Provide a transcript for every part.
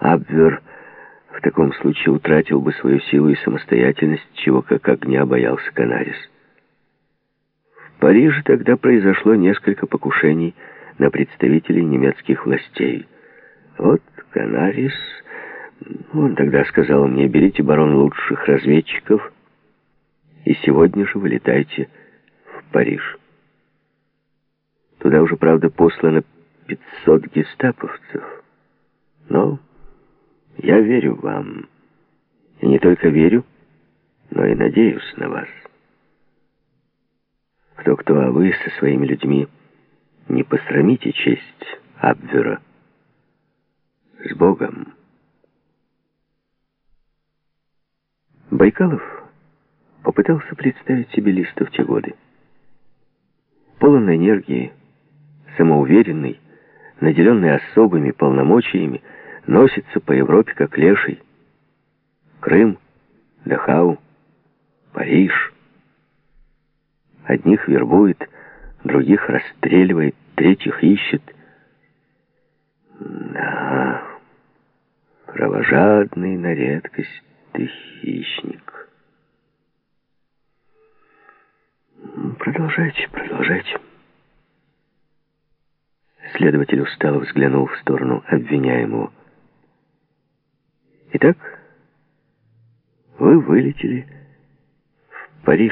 Абвер в таком случае утратил бы свою силу и самостоятельность, чего как огня боялся Канарис. В Париже тогда произошло несколько покушений на представителей немецких властей. Вот Канарис, он тогда сказал мне: берите, барон, лучших разведчиков и сегодня же вылетайте в Париж. Туда уже, правда, послано 500 гестаповцев. Но я верю вам. И не только верю, но и надеюсь на вас. Кто-кто, а вы со своими людьми не посрамите честь Абвера. С Богом. Байкалов попытался представить себе Листа в те годы. Полон энергии, самоуверенный, наделенный особыми полномочиями, носится по Европе как леший. Крым, Дахау, Париж. Одних вербует, других расстреливает, третьих ищет. Да, кровожадный на редкость ты хищник. Продолжайте, продолжайте. Следователь устало взглянул в сторону обвиняемого. Итак, вы вылетели в Париж.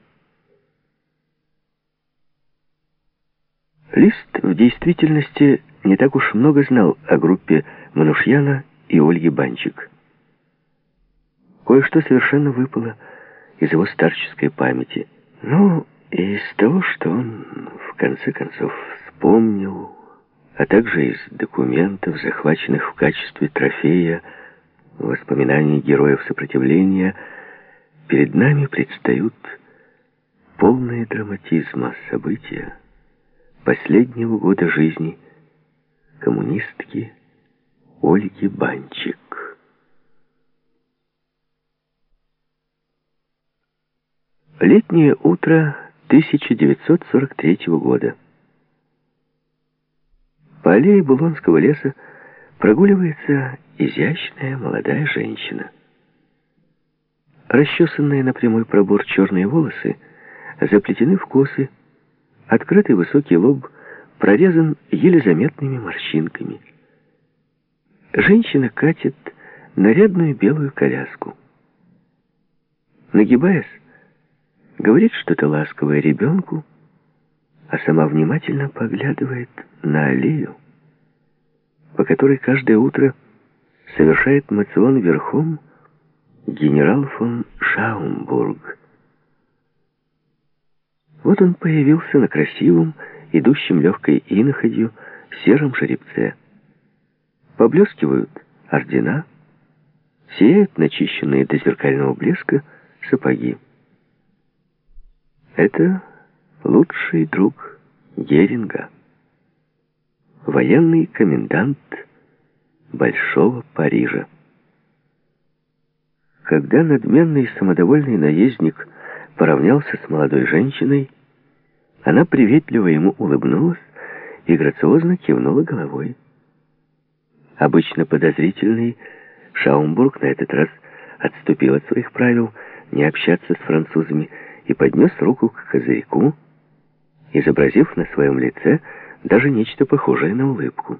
Лист в действительности не так уж много знал о группе Манушьяна и Ольги Банчик. Кое-что совершенно выпало из его старческой памяти. Но и из того, что он в конце концов вспомнил, а также из документов, захваченных в качестве трофея, воспоминаний героев сопротивления, перед нами предстают полные драматизма события последнего года жизни коммунистки Ольги Банчик. Летнее утро 1943 года. По аллее Булонского леса прогуливается изящная молодая женщина. Расчесанные на прямой пробор черные волосы заплетены в косы, открытый высокий лоб прорезан еле заметными морщинками. Женщина катит нарядную белую коляску. Нагибаясь, говорит что-то ласковое ребенку, а сама внимательно поглядывает на аллею, по которой каждое утро совершает моцион верхом генерал фон Шаумбург. Вот он появился на красивом, идущем легкой иноходью, сером жеребце. Поблескивают ордена, сияют начищенные до зеркального блеска сапоги. Это лучший друг Геринга, военный комендант Большого Парижа. Когда надменный самодовольный наездник поравнялся с молодой женщиной, она приветливо ему улыбнулась и грациозно кивнула головой. Обычно подозрительный Шаумбург на этот раз отступил от своих правил не общаться с французами и поднес руку к козырьку, изобразив на своем лице даже нечто похожее на улыбку.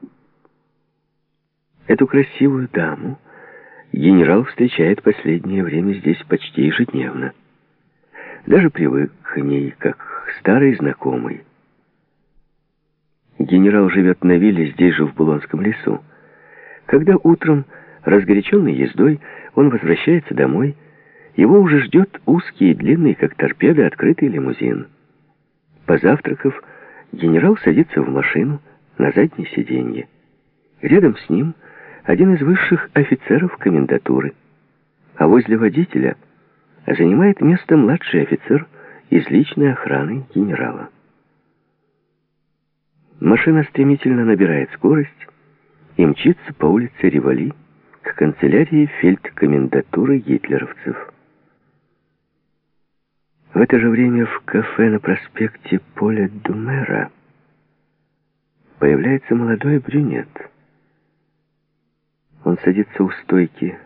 Эту красивую даму генерал встречает последнее время здесь почти ежедневно. Даже привык к ней, как к старой знакомой. Генерал живет на вилле здесь же, в Булонском лесу. Когда утром, разгоряченный ездой, он возвращается домой, его уже ждет узкий и длинный, как торпеда, открытый лимузин. Позавтракав, генерал садится в машину на заднее сиденье. Рядом с ним один из высших офицеров комендатуры, а возле водителя занимает место младший офицер из личной охраны генерала. Машина стремительно набирает скорость и мчится по улице Риволи к канцелярии фельдкомендатуры гитлеровцев. В это же время в кафе на проспекте Поля Думера появляется молодой брюнет. Он садится у стойки,